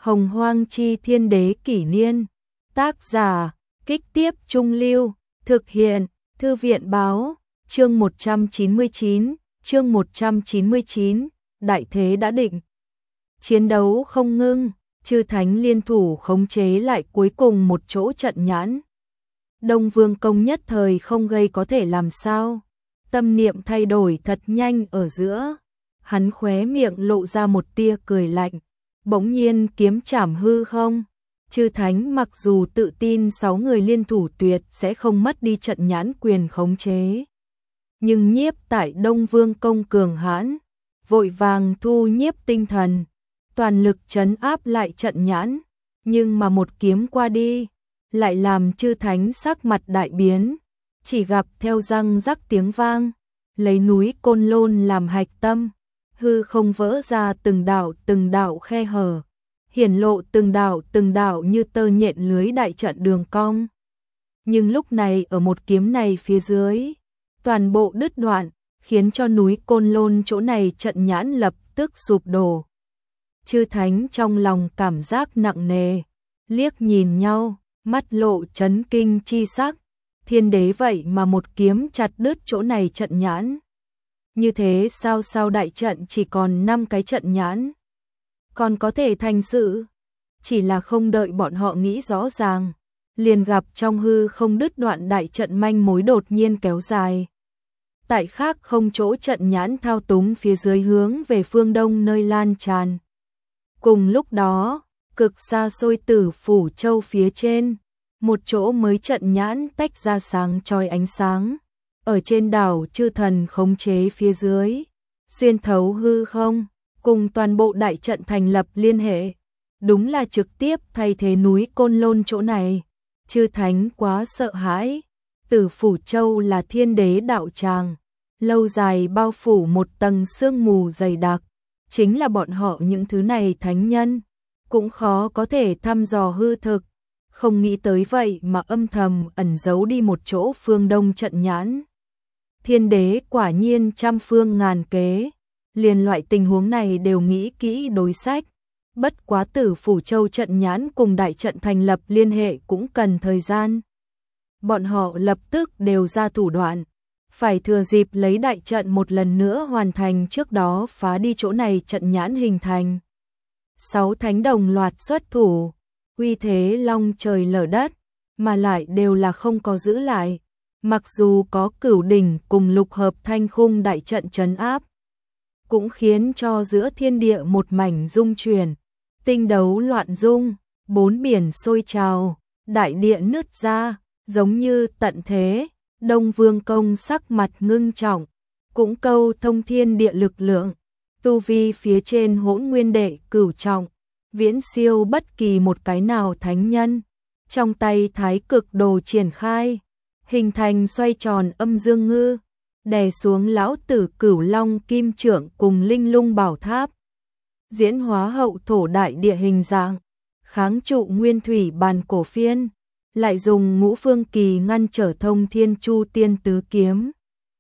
Hồng Hoang Chi Thiên Đế Kỷ Niên. Tác giả, Kích Tiếp Trung Lưu. Thực hiện, Thư viện Báo. Chương 199, Đại thế đã định. Chiến đấu không ngưng, chư thánh liên thủ khống chế lại cuối cùng một chỗ trận nhãn. Đông Vương Công nhất thời không gây có thể làm sao. Tâm niệm thay đổi thật nhanh ở giữa. Hắn khóe miệng lộ ra một tia cười lạnh. Bỗng nhiên kiếm chảm hư không. Chư thánh mặc dù tự tin 6 người liên thủ tuyệt sẽ không mất đi trận nhãn quyền khống chế. Nhưng nhiếp tại Đông Vương Công cường hãn, vội vàng thu nhiếp tinh thần, toàn lực trấn áp lại trận nhãn. Nhưng mà một kiếm qua đi, lại làm chư thánh sắc mặt đại biến. Chỉ gặp theo răng rắc tiếng vang, lấy núi Côn Lôn làm hạch tâm, hư không vỡ ra từng đạo khe hở, hiển lộ từng đạo như tơ nhện lưới đại trận đường cong. Nhưng lúc này ở một kiếm này phía dưới, toàn bộ đứt đoạn, khiến cho núi Côn Lôn chỗ này trận nhãn lập tức sụp đổ. Chư thánh trong lòng cảm giác nặng nề, liếc nhìn nhau, mắt lộ chấn kinh chi sắc. Thiên đế vậy mà một kiếm chặt đứt chỗ này trận nhãn. Như thế sao đại trận chỉ còn 5 cái trận nhãn. Còn có thể thành sự. Chỉ là không đợi bọn họ nghĩ rõ ràng. Liền gặp trong hư không đứt đoạn đại trận manh mối đột nhiên kéo dài. Tại khác không chỗ trận nhãn thao túng phía dưới hướng về phương đông nơi lan tràn. Cùng lúc đó, cực xa xôi Tử Phủ Châu phía trên. Một chỗ mới trận nhãn tách ra sáng chói ánh sáng. Ở trên đảo chư thần khống chế phía dưới. Xuyên thấu hư không, cùng toàn bộ đại trận thành lập liên hệ. Đúng là trực tiếp thay thế núi Côn Lôn chỗ này. Chư thánh quá sợ hãi. Tử Phủ Châu là thiên đế đạo tràng. Lâu dài bao phủ một tầng sương mù dày đặc. Chính là bọn họ những thứ này thánh nhân. Cũng khó có thể thăm dò hư thực. Không nghĩ tới vậy mà âm thầm ẩn giấu đi một chỗ phương đông trận nhãn. Thiên đế quả nhiên trăm phương ngàn kế. Liền loại tình huống này đều nghĩ kỹ đối sách. Bất quá Tử Phủ Châu trận nhãn cùng đại trận thành lập liên hệ cũng cần thời gian. Bọn họ lập tức đều ra thủ đoạn. Phải thừa dịp lấy đại trận một lần nữa hoàn thành trước đó phá đi chỗ này trận nhãn hình thành. 6 thánh đồng loạt xuất thủ. Uy thế long trời lở đất, mà lại đều là không có giữ lại. Mặc dù có Cửu Đỉnh cùng Lục Hợp Thanh Khung đại trận trấn áp, cũng khiến cho giữa thiên địa một mảnh rung chuyển, tinh đấu loạn rung, 4 biển sôi trào, đại địa nứt ra, giống như tận thế. Đông Vương Công sắc mặt ngưng trọng, cũng câu thông thiên địa lực lượng, tu vi phía trên Hỗn Nguyên Đệ Cửu trọng, viễn siêu bất kỳ một cái nào thánh nhân. Trong tay Thái Cực Đồ triển khai, hình thành xoay tròn âm dương ngư, đè xuống lão tử Cửu Long Kim Trượng cùng Linh Lung Bảo Tháp. Diễn hóa hậu thổ đại địa hình dạng, kháng trụ nguyên thủy bàn cổ phiên, lại dùng Ngũ Phương Kỳ ngăn trở Thông Thiên Chu Tiên Tứ Kiếm.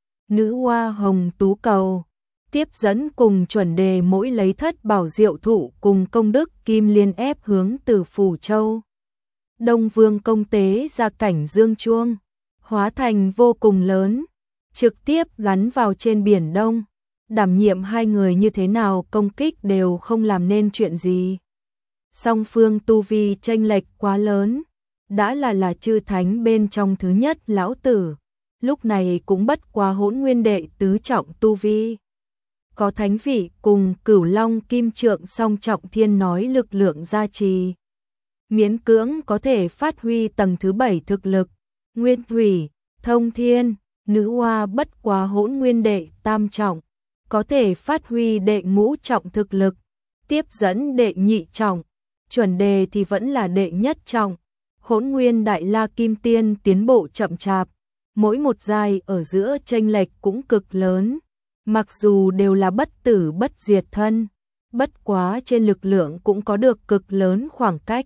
Nữ Hoa Hồng Tú Cầu, tiếp dẫn cùng chuẩn đề mỗi lấy thất bảo diệu thụ cùng công đức kim liên ép hướng Tử Phủ Châu. Đông Vương Công tế ra cảnh dương chuông, hóa thành vô cùng lớn, trực tiếp gắn vào trên biển Đông. Đảm nhiệm 2 người như thế nào công kích đều không làm nên chuyện gì. Song phương tu vi chênh lệch quá lớn, đã là chư thánh bên trong thứ nhất lão tử, lúc này cũng bất quá Hỗn Nguyên Đệ tứ trọng tu vi. Có thánh vị cùng Cửu Long Kim Trượng song trọng thiên nói lực lượng gia trì. Miễn cưỡng có thể phát huy tầng thứ 7 thực lực. Nguyên Thủy, Thông Thiên, Nữ Hoa bất quá Hỗn Nguyên Đệ tam trọng, có thể phát huy đệ ngũ trọng thực lực. Tiếp dẫn đệ nhị trọng, chuẩn đề thì vẫn là đệ nhất trọng. Hỗn Nguyên Đại La Kim Tiên tiến bộ chậm chạp, mỗi một giai ở giữa chênh lệch cũng cực lớn. Mặc dù đều là bất tử bất diệt thân, bất quá trên lực lượng cũng có được cực lớn khoảng cách.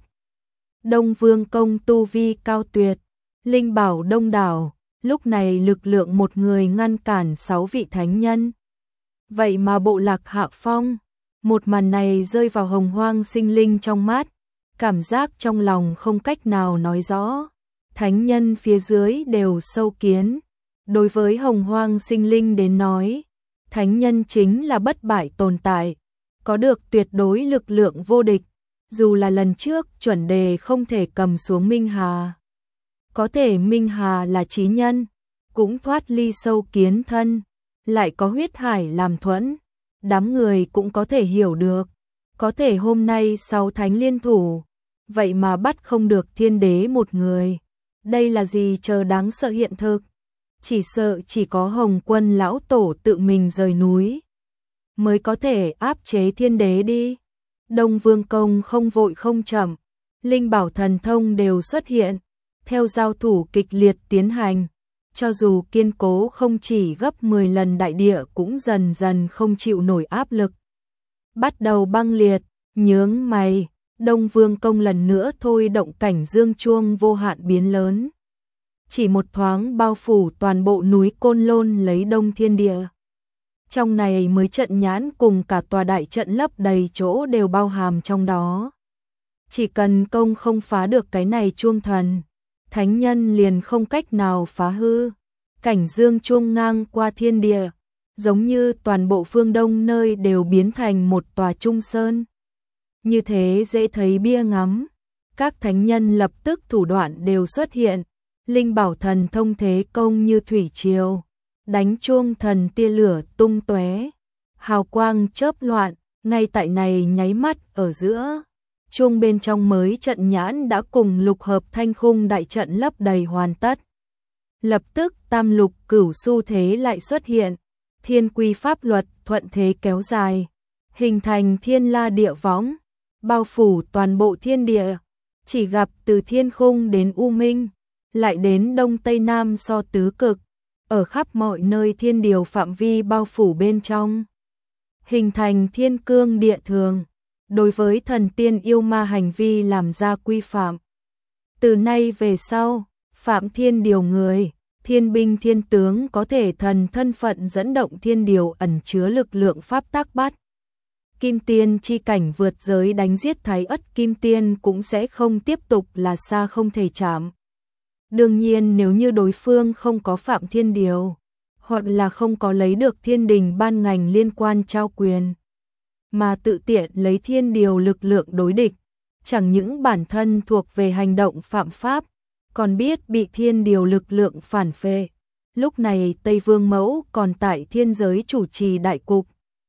Đông Vương Công tu vi cao tuyệt, linh bảo đông đảo, lúc này lực lượng một người ngăn cản 6 vị thánh nhân. Vậy mà bộ lạc hạ phong, Một màn này rơi vào Hồng Hoang Sinh Linh trong mắt, cảm giác trong lòng không cách nào nói rõ. Thánh nhân phía dưới đều sâu kiến. Đối với Hồng Hoang Sinh Linh đến nói, thánh nhân chính là bất bại tồn tại, có được tuyệt đối lực lượng vô địch, dù là lần trước chuẩn đề không thể cầm xuống Minh Hà. Có thể Minh Hà là chí nhân, cũng thoát ly sâu kiến thân, lại có huyết hải làm thuẫn, đám người cũng có thể hiểu được. Có thể hôm nay 6 thánh liên thủ, vậy mà bắt không được thiên đế một người. Đây là gì chờ đáng sợ hiện thực? Chỉ sợ chỉ có Hồng Quân lão tổ tự mình rời núi mới có thể áp chế thiên đế đi. Đông Vương Công không vội không chậm, linh bảo thần thông đều xuất hiện, theo giao thủ kịch liệt tiến hành, cho dù kiên cố không chỉ gấp 10 lần đại địa cũng dần dần không chịu nổi áp lực. Bắt đầu băng liệt, nhướng mày, Đông Vương Công lần nữa thôi động cảnh dương chuông vô hạn biến lớn. Chỉ một thoáng bao phủ toàn bộ núi Côn Lôn lấy đông thiên địa. Trong này mới trận nhãn cùng cả tòa đại trận lấp đầy chỗ đều bao hàm trong đó. Chỉ cần công không phá được cái này chuông thần, thánh nhân liền không cách nào phá hư. Cảnh dương chuông ngang qua thiên địa, giống như toàn bộ phương đông nơi đều biến thành một tòa trung sơn. Như thế dễ thấy bia ngắm, các thánh nhân lập tức thủ đoạn đều xuất hiện, linh bảo thần thông thế công như thủy triều, đánh chuông thần tia lửa tung tóe, hào quang chớp loạn, ngay tại này nháy mắt ở giữa. Chuông bên trong mới trận nhãn đã cùng lục hợp thanh khung đại trận lấp đầy hoàn tất. Lập tức tam lục cửu xu thế lại xuất hiện, thiên quy pháp luật thuận thế kéo dài, hình thành thiên la địa võng, bao phủ toàn bộ thiên địa, chỉ gặp từ thiên khung đến U Minh, lại đến đông tây nam so tứ cực, ở khắp mọi nơi thiên điều phạm vi bao phủ bên trong, hình thành thiên cương địa thường, đối với thần tiên yêu ma hành vi làm ra quy phạm. Từ nay về sau, phạm thiên điều người, thiên binh thiên tướng có thể thần thân phận dẫn động thiên điều ẩn chứa lực lượng pháp tắc bắt. Kim tiên chi cảnh vượt giới đánh giết Thái Ất Kim Tiên cũng sẽ không tiếp tục là xa không thể chạm. Đương nhiên nếu như đối phương không có phạm thiên điều, hoặc là không có lấy được thiên đình ban ngành liên quan trao quyền, mà tự tiện lấy thiên điều lực lượng đối địch, chẳng những bản thân thuộc về hành động phạm pháp, còn biết bị thiên điều lực lượng phản phệ. Lúc này Tây Vương Mẫu còn tại thiên giới chủ trì đại cục,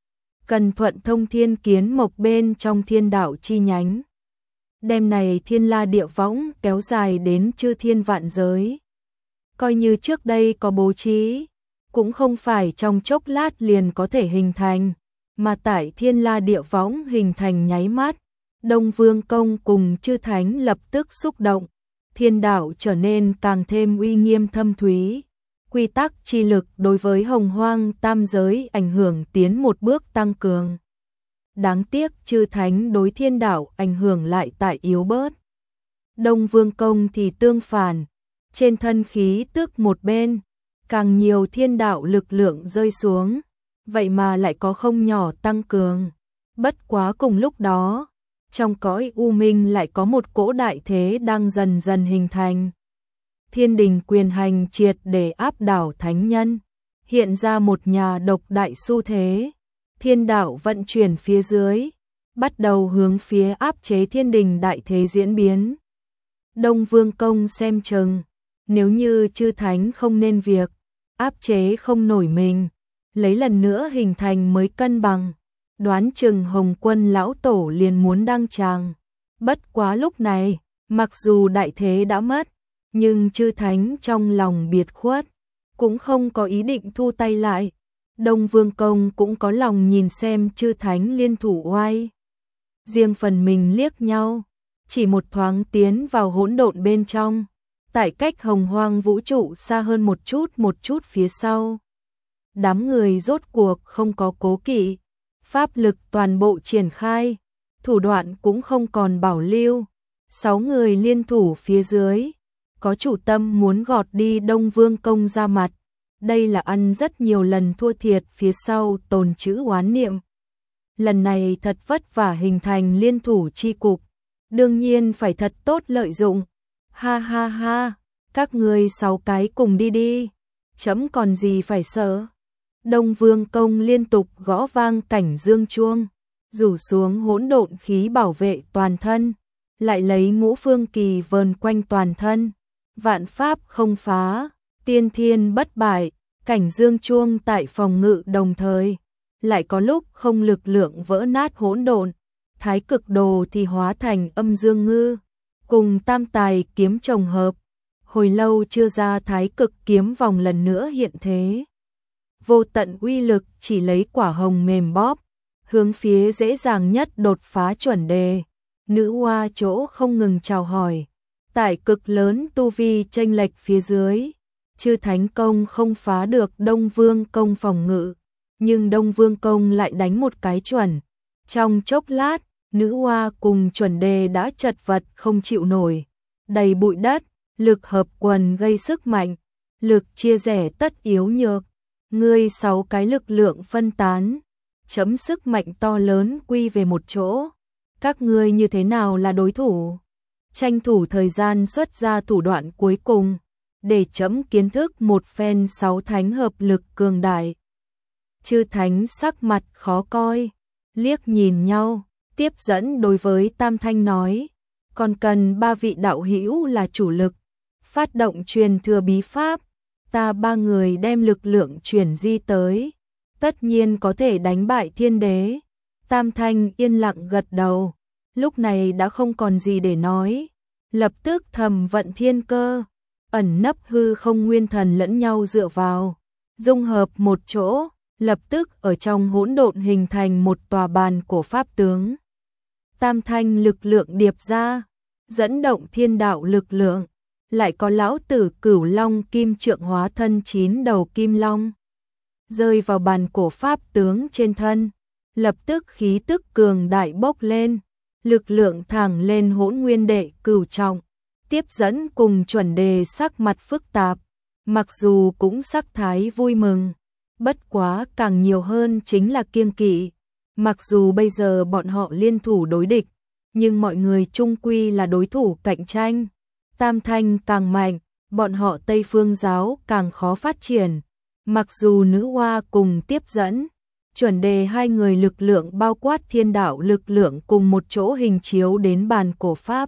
cần thuận thông thiên kiến mộc bên trong thiên đạo chi nhánh. Đêm này thiên la địa võng kéo dài đến chư thiên vạn giới. Coi như trước đây có bố trí, cũng không phải trong chốc lát liền có thể hình thành, mà tại thiên la địa võng hình thành nháy mắt, Đông Vương Công cùng chư thánh lập tức xúc động, thiên đạo trở nên càng thêm uy nghiêm thâm thúy. Quy tắc chi lực đối với hồng hoang tam giới ảnh hưởng tiến một bước tăng cường. Đáng tiếc chư thánh đối thiên đạo ảnh hưởng lại tại yếu bớt. Đông Vương Công thì tương phản, trên thân khí tức một bên, càng nhiều thiên đạo lực lượng rơi xuống, vậy mà lại có không nhỏ tăng cường. Bất quá cùng lúc đó, trong cõi u minh lại có một cỗ đại thế đang dần dần hình thành. Thiên đình quyền hành triệt để áp đảo thánh nhân, hiện ra một nhà độc đại xu thế. Thiên đạo vận chuyển phía dưới, bắt đầu hướng phía áp chế thiên đình đại thế diễn biến. Đông Vương Công xem chừng, nếu như chư thánh không nên việc, áp chế không nổi mình, lấy lần nữa hình thành mới cân bằng, đoán chừng Hồng Quân lão tổ liền muốn đăng tràng. Bất quá lúc này, mặc dù đại thế đã mất, nhưng chư thánh trong lòng biệt khuất, cũng không có ý định thu tay lại. Đông Vương Công cũng có lòng nhìn xem chư thánh liên thủ oai. Riêng phần mình liếc nhau, chỉ một thoáng tiến vào hỗn độn bên trong, tại cách hồng hoang vũ trụ xa hơn một chút phía sau. Đám người rốt cuộc không có cố kỵ, pháp lực toàn bộ triển khai, thủ đoạn cũng không còn bảo lưu. 6 người liên thủ phía dưới, có chủ tâm muốn gọt đi Đông Vương Công ra mặt. Đây là ăn rất nhiều lần thua thiệt phía sau tồn chữ oán niệm. lần này thật vất vả hình thành liên thủ chi cục, đương nhiên phải thật tốt lợi dụng. Ha ha ha, các ngươi 6 cái cùng đi đi, chấm còn gì phải sợ. Đông Vương Công liên tục gõ vang cảnh dương chuông, rủ xuống hỗn độn khí bảo vệ toàn thân, lại lấy Ngũ Phương Kỳ vờn quanh toàn thân, vạn pháp không phá, tiên thiên bất bại, cảnh dương chuông tại phòng ngự đồng thời, lại có lúc không lực lượng vỡ nát hỗn độn, thái cực đồ thì hóa thành âm dương ngư, cùng tam tài kiếm chồng hợp, hồi lâu chưa ra thái cực kiếm vòng lần nữa hiện thế. Vô tận uy lực chỉ lấy quả hồng mềm bóp, hướng phía dễ dàng nhất đột phá chuẩn đề. Nữ hoa chỗ không ngừng chào hỏi, tại cực lớn tu vi chênh lệch phía dưới, chư thánh công không phá được Đông Vương Công phòng ngự, nhưng Đông Vương Công lại đánh một cái chuẩn. Trong chốc lát, nữ hoa cùng chuẩn đề đã chật vật không chịu nổi, đầy bụi đất, lực hợp quần gây sức mạnh, lực chia rẽ tất yếu nhược. Ngươi 6 cái lực lượng phân tán, chấm sức mạnh to lớn quy về một chỗ. Các ngươi như thế nào là đối thủ? Tranh thủ thời gian xuất ra thủ đoạn cuối cùng, để chấm kiến thức một phen 6 thánh hợp lực cường đại. Chư thánh sắc mặt khó coi, liếc nhìn nhau, tiếp dẫn đối với Tam Thanh nói, còn cần 3 vị đạo hữu là chủ lực, phát động truyền thừa bí pháp, ta 3 người đem lực lượng chuyển di tới, tất nhiên có thể đánh bại thiên đế. Tam Thanh yên lặng gật đầu, lúc này đã không còn gì để nói, lập tức thầm vận thiên cơ, ẩn nấp hư không nguyên thần lẫn nhau dựa vào, dung hợp một chỗ, lập tức ở trong hỗn độn hình thành một tòa bàn cổ pháp tướng. Tam Thanh lực lượng điệp ra, dẫn động thiên đạo lực lượng, lại có lão tử Cửu Long kim trượng hóa thân 9 đầu kim long, rơi vào bàn cổ pháp tướng trên thân, lập tức khí tức cường đại bốc lên, lực lượng thẳng lên hỗn nguyên đệ cửu trọng, tiếp dẫn cùng chuẩn đề sắc mặt phức tạp, mặc dù cũng sắc thái vui mừng, bất quá càng nhiều hơn chính là kiêng kỵ, mặc dù bây giờ bọn họ liên thủ đối địch, nhưng mọi người chung quy là đối thủ cạnh tranh. Tam Thanh càng mạnh, bọn họ Tây Phương giáo càng khó phát triển. Mặc dù nữ hoa cùng tiếp dẫn, chuẩn đề 2 người lực lượng bao quát thiên đạo lực lượng cùng một chỗ hình chiếu đến bàn cổ pháp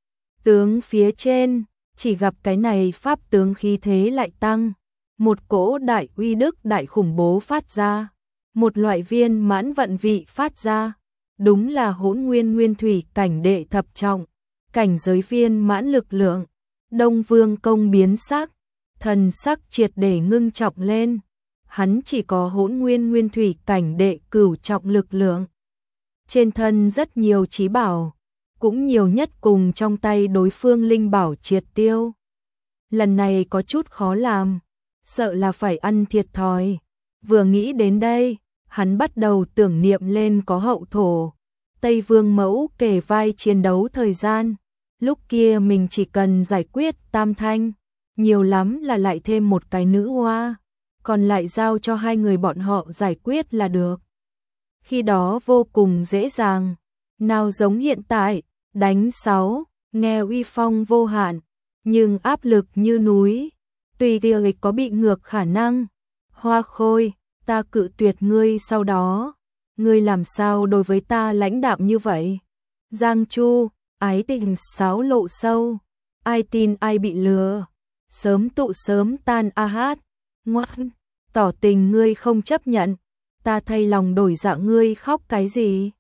tướng phía trên, chỉ gặp cái này pháp tướng khí thế lại tăng, một cỗ đại uy đức đại khủng bố phát ra, một loại viên mãn vận vị phát ra, đúng là hỗn nguyên nguyên thủy cảnh đệ thập trọng, cảnh giới viên mãn lực lượng. Đông Vương Công biến sắc, thần sắc triệt để ngưng trọng lên, hắn chỉ có hỗn nguyên nguyên thủy cảnh đệ cửu trọng lực lượng. Trên thân rất nhiều chí bảo, cũng nhiều nhất cùng trong tay đối phương linh bảo triệt tiêu. Lần này có chút khó làm, sợ là phải ăn thiệt thòi. Vừa nghĩ đến đây, hắn bắt đầu tưởng niệm lên có hậu thổ, Tây Vương Mẫu kể vai chiến đấu thời gian. Lúc kia mình chỉ cần giải quyết Tam Thanh, nhiều lắm là lại thêm một cái nữ hoa, còn lại giao cho 2 người bọn họ giải quyết là được. Khi đó vô cùng dễ dàng, nào giống hiện tại, đánh 6, nghe uy phong vô hạn, nhưng áp lực như núi, tùy tiệc có bị ngược khả năng. Hoa Khôi, ta cự tuyệt ngươi sau đó, ngươi làm sao đối với ta lãnh đạm như vậy? Giang Chu, ái tình xáo lộ sâu, ai tin ai bị lừa, sớm tụ sớm tan a hát, ngoan, tỏ tình ngươi không chấp nhận, ta thay lòng đổi dạ ngươi khóc cái gì?